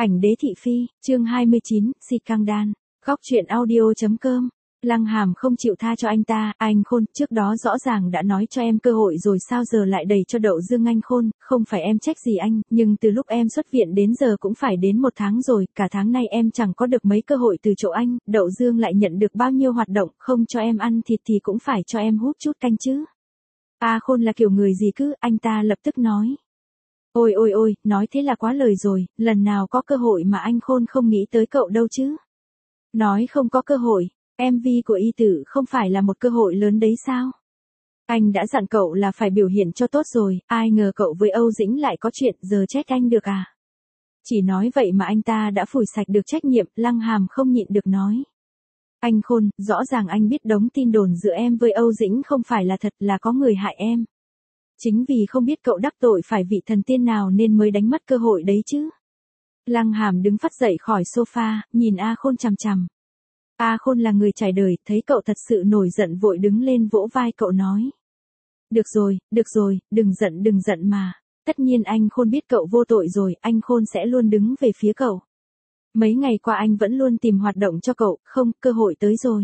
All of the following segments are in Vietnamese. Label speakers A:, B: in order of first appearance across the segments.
A: Ảnh đế thị phi, chương 29, si căng đan. Góc truyện audio.com. Lăng Hàm không chịu tha cho anh ta, anh Khôn, trước đó rõ ràng đã nói cho em cơ hội rồi sao giờ lại đẩy cho Đậu Dương anh Khôn, không phải em trách gì anh, nhưng từ lúc em xuất viện đến giờ cũng phải đến 1 tháng rồi, cả tháng nay em chẳng có được mấy cơ hội từ chỗ anh, Đậu Dương lại nhận được bao nhiêu hoạt động, không cho em ăn thịt thì cũng phải cho em hút chút canh chứ. Khôn là kiểu người gì cứ, anh ta lập tức nói. Ôi ôi ôi, nói thế là quá lời rồi, lần nào có cơ hội mà anh Khôn không nghĩ tới cậu đâu chứ. Nói không có cơ hội, MV của Y Tử không phải là một cơ hội lớn đấy sao? Anh đã dặn cậu là phải biểu hiện cho tốt rồi, ai ngờ cậu với Âu Dĩnh lại có chuyện, giờ trách anh được à? Chỉ nói vậy mà anh ta đã phủi sạch được trách nhiệm, Lăng Hàm không nhịn được nói. Anh Khôn, rõ ràng anh biết đống tin đồn giữa em với Âu Dĩnh không phải là thật, là có người hại em. Chính vì không biết cậu đắc tội phải vị thần tiên nào nên mới đánh mất cơ hội đấy chứ. Lăng Hàm đứng phắt dậy khỏi sofa, nhìn Khôn chằm chằm. Khôn là người trải đời, thấy cậu thật sự nổi giận vội đứng lên vỗ vai cậu nói. Được rồi, đừng giận mà. Tất nhiên anh Khôn biết cậu vô tội rồi, anh Khôn sẽ luôn đứng về phía cậu. Mấy ngày qua anh vẫn luôn tìm hoạt động cho cậu, không, cơ hội tới rồi.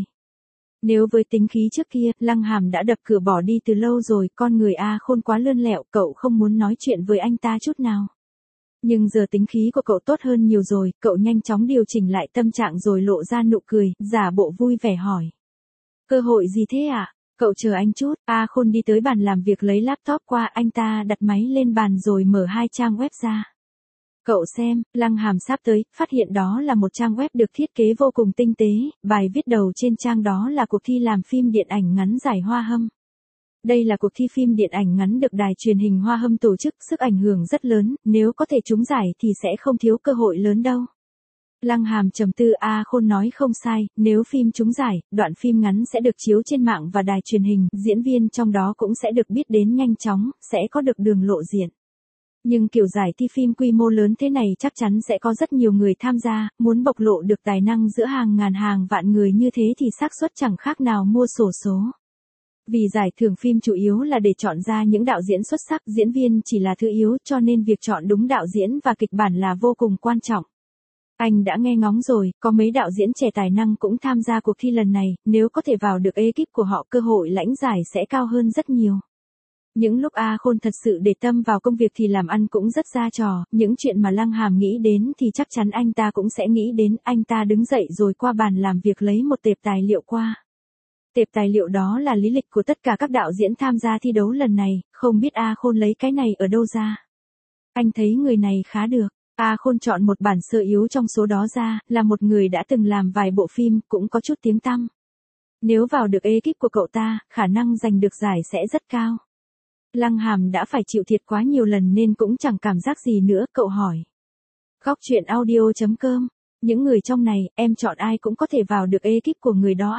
A: Nếu với tính khí trước kia, Lăng Hàm đã đập cửa bỏ đi từ lâu rồi, con người Khôn quá lươn lẹo, cậu không muốn nói chuyện với anh ta chút nào. Nhưng giờ tính khí của cậu tốt hơn nhiều rồi, cậu nhanh chóng điều chỉnh lại tâm trạng rồi lộ ra nụ cười, giả bộ vui vẻ hỏi. Cơ hội gì thế ạ? Cậu chờ anh chút, Khôn đi tới bàn làm việc lấy laptop qua, anh ta đặt máy lên bàn rồi mở 2 trang web ra. Cậu xem, Lăng Hàm sắp tới, phát hiện đó là một trang web được thiết kế vô cùng tinh tế, bài viết đầu trên trang đó là cuộc thi làm phim điện ảnh ngắn giải Hoa Hâm. Đây là cuộc thi phim điện ảnh ngắn được đài truyền hình Hoa Hâm tổ chức, sức ảnh hưởng rất lớn, nếu có thể trúng giải thì sẽ không thiếu cơ hội lớn đâu. Lăng Hàm trầm tư, Khôn nói không sai, nếu phim trúng giải, đoạn phim ngắn sẽ được chiếu trên mạng và đài truyền hình, diễn viên trong đó cũng sẽ được biết đến nhanh chóng, sẽ có được đường lộ diện. Nhưng kiểu giải thi phim quy mô lớn thế này chắc chắn sẽ có rất nhiều người tham gia, muốn bộc lộ được tài năng giữa hàng ngàn hàng vạn người như thế thì xác suất chẳng khác nào mua xổ số. Vì giải thưởng phim chủ yếu là để chọn ra những đạo diễn xuất sắc, diễn viên chỉ là thứ yếu, cho nên việc chọn đúng đạo diễn và kịch bản là vô cùng quan trọng. Anh đã nghe ngóng rồi, có mấy đạo diễn trẻ tài năng cũng tham gia cuộc thi lần này, nếu có thể vào được ekip của họ cơ hội lãnh giải sẽ cao hơn rất nhiều. Những lúc Khôn thật sự để tâm vào công việc thì làm ăn cũng rất ra trò, những chuyện mà Lăng Hàm nghĩ đến thì chắc chắn anh ta cũng sẽ nghĩ đến, anh ta đứng dậy rồi qua bàn làm việc lấy một tệp tài liệu qua. Tệp tài liệu đó là lý lịch của tất cả các đạo diễn tham gia thi đấu lần này, không biết Khôn lấy cái này ở đâu ra. Anh thấy người này khá được. Khôn chọn một bản sơ yếu trong số đó ra, là một người đã từng làm vài bộ phim, cũng có chút tiếng tăm. Nếu vào được ekip của cậu ta, khả năng giành được giải sẽ rất cao. Lăng Hàm đã phải chịu thiệt quá nhiều lần nên cũng chẳng cảm giác gì nữa, cậu hỏi. Góc truyện audio.com. Những người trong này, em chọn ai cũng có thể vào được ekip của người đó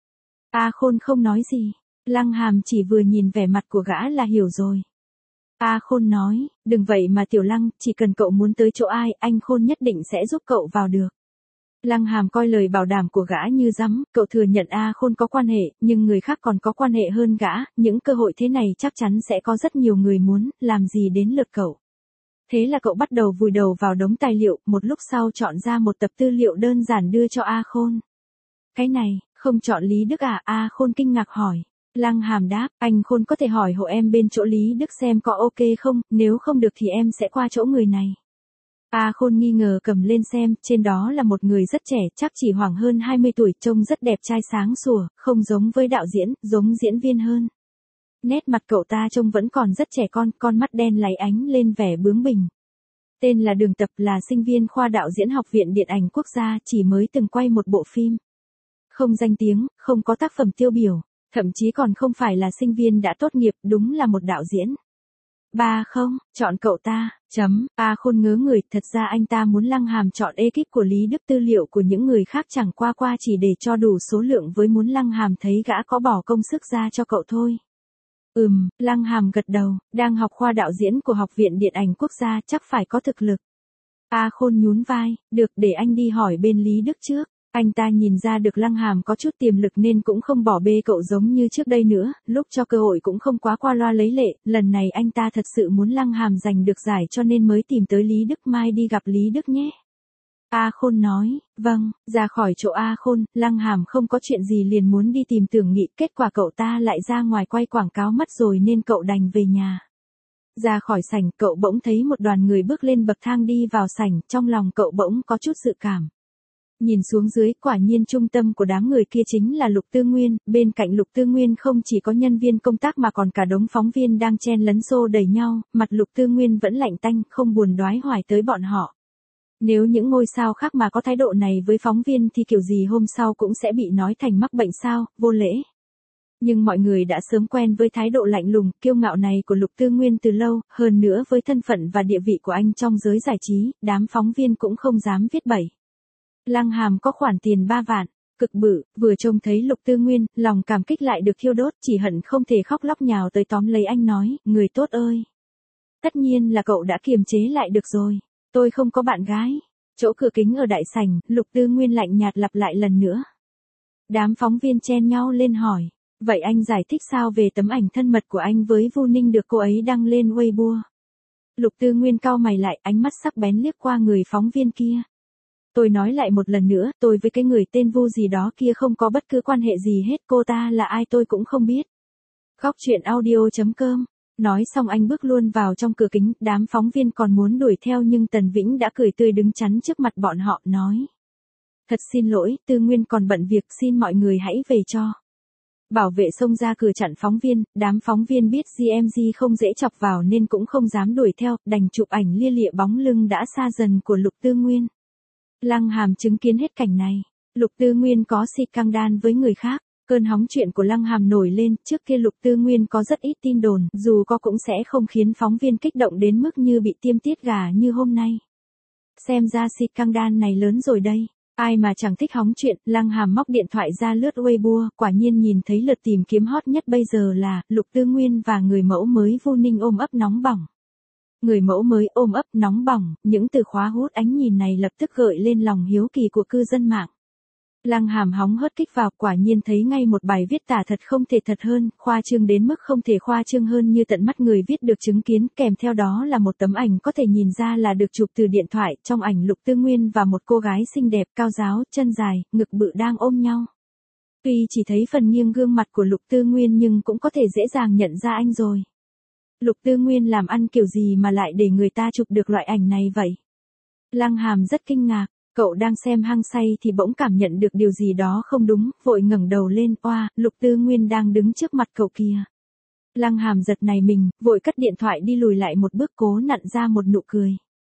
A: à? Khôn không nói gì. Lăng Hàm chỉ vừa nhìn vẻ mặt của gã là hiểu rồi. Khôn nói, đừng vậy mà Tiểu Lăng, chỉ cần cậu muốn tới chỗ ai, anh Khôn nhất định sẽ giúp cậu vào được. Lăng Hàm coi lời bảo đảm của gã như rắm, cậu thừa nhận Khôn có quan hệ, nhưng người khác còn có quan hệ hơn gã, những cơ hội thế này chắc chắn sẽ có rất nhiều người muốn, làm gì đến lượt cậu. Thế là cậu bắt đầu vùi đầu vào đống tài liệu, một lúc sau chọn ra một tập tư liệu đơn giản đưa cho Khôn. Cái này, không chọn Lý Đức à? Khôn kinh ngạc hỏi. Lăng Hàm đáp, anh Khôn có thể hỏi hộ em bên chỗ Lý Đức xem có ok không, nếu không được thì em sẽ qua chỗ người này. Khôn nghi ngờ cầm lên xem, trên đó là một người rất trẻ, chắc chỉ khoảng hơn 20 tuổi, trông rất đẹp trai sáng sủa, không giống với đạo diễn, giống diễn viên hơn. Nét mặt cậu ta trông vẫn còn rất trẻ con mắt đen láy ánh lên vẻ bướng bỉnh. Tên là Đường Tập, là sinh viên khoa đạo diễn Học viện Điện ảnh Quốc gia, chỉ mới từng quay một bộ phim. Không danh tiếng, không có tác phẩm tiêu biểu, thậm chí còn không phải là sinh viên đã tốt nghiệp, đúng là một đạo diễn. Không, chọn cậu ta, Khôn ngớ người, thật ra anh ta muốn Lăng Hàm chọn ekip của Lý Đức, tư liệu của những người khác chẳng qua chỉ để cho đủ số lượng với muốn Lăng Hàm thấy gã có bỏ công sức ra cho cậu thôi. Lăng Hàm gật đầu, đang học khoa đạo diễn của Học viện Điện ảnh Quốc gia chắc phải có thực lực. Khôn nhún vai, được, để anh đi hỏi bên Lý Đức trước. Anh ta nhìn ra được Lăng Hàm có chút tiềm lực nên cũng không bỏ bê cậu giống như trước đây nữa, lúc cho cơ hội cũng không quá qua loa lấy lệ, lần này anh ta thật sự muốn Lăng Hàm giành được giải cho nên mới tìm tới Lý Đức, mai đi gặp Lý Đức nhé. A Khôn nói, vâng, ra khỏi chỗ A Khôn, Lăng Hàm không có chuyện gì liền muốn đi tìm Tưởng Nghị, kết quả cậu ta lại ra ngoài quay quảng cáo mất rồi nên cậu đành về nhà. Ra khỏi sảnh, cậu bỗng thấy một đoàn người bước lên bậc thang đi vào sảnh, trong lòng cậu bỗng có chút dự cảm. Nhìn xuống dưới, quả nhiên trung tâm của đám người kia chính là Lục Tư Nguyên, bên cạnh Lục Tư Nguyên không chỉ có nhân viên công tác mà còn cả đống phóng viên đang chen lấn xô đẩy nhau, mặt Lục Tư Nguyên vẫn lạnh tanh, không buồn đoái hoài tới bọn họ. Nếu những ngôi sao khác mà có thái độ này với phóng viên thì kiểu gì hôm sau cũng sẽ bị nói thành mắc bệnh sao, vô lễ. Nhưng mọi người đã sớm quen với thái độ lạnh lùng, kiêu ngạo này của Lục Tư Nguyên từ lâu, hơn nữa với thân phận và địa vị của anh trong giới giải trí, đám phóng viên cũng không dám viết bậy. Lăng Hàm có khoản tiền 3 vạn, cực bự, vừa trông thấy Lục Tư Nguyên, lòng cảm kích lại được thiêu đốt, chỉ hận không thể khóc lóc nhào tới tóm lấy anh nói, người tốt ơi. Tất nhiên là cậu đã kiềm chế lại được rồi, tôi không có bạn gái. Chỗ cửa kính ở đại sảnh, Lục Tư Nguyên lạnh nhạt lặp lại lần nữa. Đám phóng viên chen nhau lên hỏi, vậy anh giải thích sao về tấm ảnh thân mật của anh với Vu Ninh được cô ấy đăng lên Weibo? Lục Tư Nguyên cau mày lại, ánh mắt sắc bén liếc qua người phóng viên kia. Tôi nói lại một lần nữa, tôi với cái người tên Vu gì đó kia không có bất cứ quan hệ gì hết, cô ta là ai tôi cũng không biết. Góc truyện audio.com. Nói xong anh bước luôn vào trong cửa kính, đám phóng viên còn muốn đuổi theo nhưng Tần Vĩnh đã cười tươi đứng chắn trước mặt bọn họ, nói. Thật xin lỗi, Tư Nguyên còn bận việc, xin mọi người hãy về cho. Bảo vệ xông ra cửa chặn phóng viên, đám phóng viên biết GMG không dễ chọc vào nên cũng không dám đuổi theo, đành chụp ảnh lia lịa bóng lưng đã xa dần của Lục Tư Nguyên. Lăng Hàm chứng kiến hết cảnh này, Lục Tư Nguyên có si căng đan với người khác, cơn hóng chuyện của Lăng Hàm nổi lên, trước kia Lục Tư Nguyên có rất ít tin đồn, dù có cũng sẽ không khiến phóng viên kích động đến mức như bị tiêm tiết gà như hôm nay. Xem ra si căng đan này lớn rồi đây, ai mà chẳng thích hóng chuyện, Lăng Hàm móc điện thoại ra lướt Weibo, quả nhiên nhìn thấy lượt tìm kiếm hot nhất bây giờ là, Lục Tư Nguyên và người mẫu mới Vu Ninh ôm ấp nóng bỏng. Người mẫu mới ôm ấp nóng bỏng, những từ khóa hút ánh nhìn này lập tức gợi lên lòng hiếu kỳ của cư dân mạng. Lăng Hàm hóng hớt kích vào, quả nhiên thấy ngay một bài viết tả thật không thể thật hơn, khoa trương đến mức không thể khoa trương hơn như tận mắt người viết được chứng kiến, kèm theo đó là một tấm ảnh có thể nhìn ra là được chụp từ điện thoại, trong ảnh Lục Tư Nguyên và một cô gái xinh đẹp, cao ráo, chân dài, ngực bự đang ôm nhau. Tuy chỉ thấy phần nghiêng gương mặt của Lục Tư Nguyên nhưng cũng có thể dễ dàng nhận ra anh rồi. Lục Tư Nguyên làm ăn kiểu gì mà lại để người ta chụp được loại ảnh này vậy? Lăng Hàm rất kinh ngạc, cậu đang xem hăng say thì bỗng cảm nhận được điều gì đó không đúng, vội ngẩng đầu lên, oa, Lục Tư Nguyên đang đứng trước mặt cậu kìa. Lăng Hàm giật nảy mình, vội cất điện thoại đi lùi lại một bước cố nặn ra một nụ cười.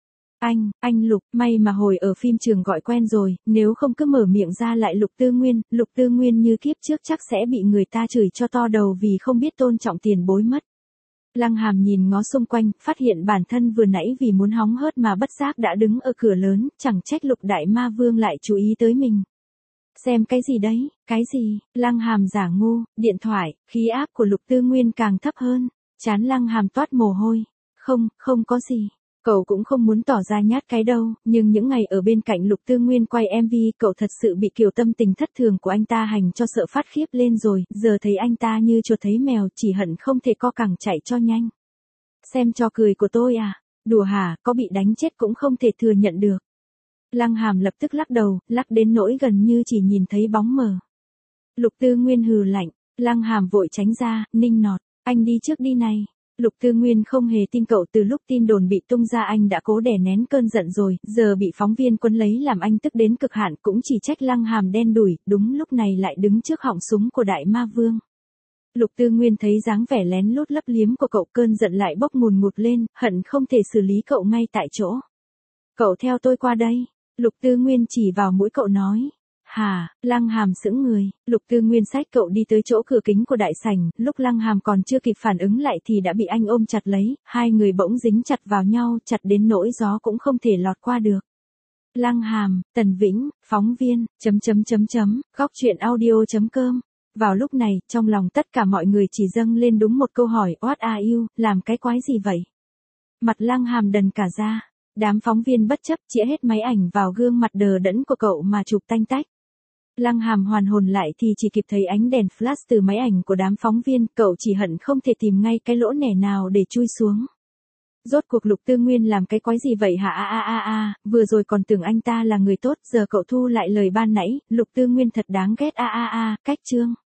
A: Anh Lục, may mà hồi ở phim trường gọi quen rồi, nếu không cứ mở miệng ra lại Lục Tư Nguyên như kiếp trước chắc sẽ bị người ta chửi cho to đầu vì không biết tôn trọng tiền bối mất. Lăng Hàm nhìn ngó xung quanh, phát hiện bản thân vừa nãy vì muốn hóng hớt mà bất giác đã đứng ở cửa lớn, chẳng trách Lục Đại Ma Vương lại chú ý tới mình. Xem cái gì đấy, cái gì, Lăng Hàm giả ngu, điện thoại, khí áp của Lục Tư Nguyên càng thấp hơn, trán Lăng Hàm toát mồ hôi. Không có gì. Cậu cũng không muốn tỏ ra nhát cái đâu, nhưng những ngày ở bên cạnh Lục Tư Nguyên quay MV cậu thật sự bị kiểu tâm tình thất thường của anh ta hành cho sợ phát khiếp lên rồi, giờ thấy anh ta như chuột thấy mèo chỉ hận không thể co cẳng chạy cho nhanh. Xem trò cười của tôi à, đùa hả, có bị đánh chết cũng không thể thừa nhận được. Lăng Hàm lập tức lắc đầu, lắc đến nỗi gần như chỉ nhìn thấy bóng mờ. Lục Tư Nguyên hừ lạnh, Lăng Hàm vội tránh ra, ninh nọt, anh đi trước đi này. Lục Tư Nguyên không hề tin cậu, từ lúc tin đồn bị tung ra anh đã cố đè nén cơn giận rồi, giờ bị phóng viên quấn lấy làm anh tức đến cực hạn, cũng chỉ trách Lăng Hàm đen đủi, đúng lúc này lại đứng trước họng súng của Đại Ma Vương. Lục Tư Nguyên thấy dáng vẻ lén lút lấp liếm của cậu, cơn giận lại bốc ngùn ngụt lên, hận không thể xử lý cậu ngay tại chỗ. Cậu theo tôi qua đây. Lục Tư Nguyên chỉ vào mũi cậu nói. Hả, Lăng Hàm sững người, Lục Tư Nguyên xách cậu đi tới chỗ cửa kính của đại sảnh, lúc Lăng Hàm còn chưa kịp phản ứng lại thì đã bị anh ôm chặt lấy, hai người bỗng dính chặt vào nhau, chặt đến nỗi gió cũng không thể lọt qua được. Lăng Hàm, Tần Vĩnh, phóng viên, góc truyện audio.com. Vào lúc này, trong lòng tất cả mọi người chỉ dâng lên đúng một câu hỏi, what are you, làm cái quái gì vậy? Mặt Lăng Hàm đần cả ra. Đám phóng viên bất chấp chĩa hết máy ảnh vào gương mặt đờ đẫn của cậu mà chụp tanh tách. Lăng Hàm hoàn hồn lại thì chỉ kịp thấy ánh đèn flash từ máy ảnh của đám phóng viên, cậu chỉ hận không thể tìm ngay cái lỗ nẻ nào để chui xuống. Rốt cuộc Lục Tư Nguyên làm cái quái gì vậy hả vừa rồi còn tưởng anh ta là người tốt, giờ cậu thu lại lời ban nãy, Lục Tư Nguyên thật đáng ghét cách chương.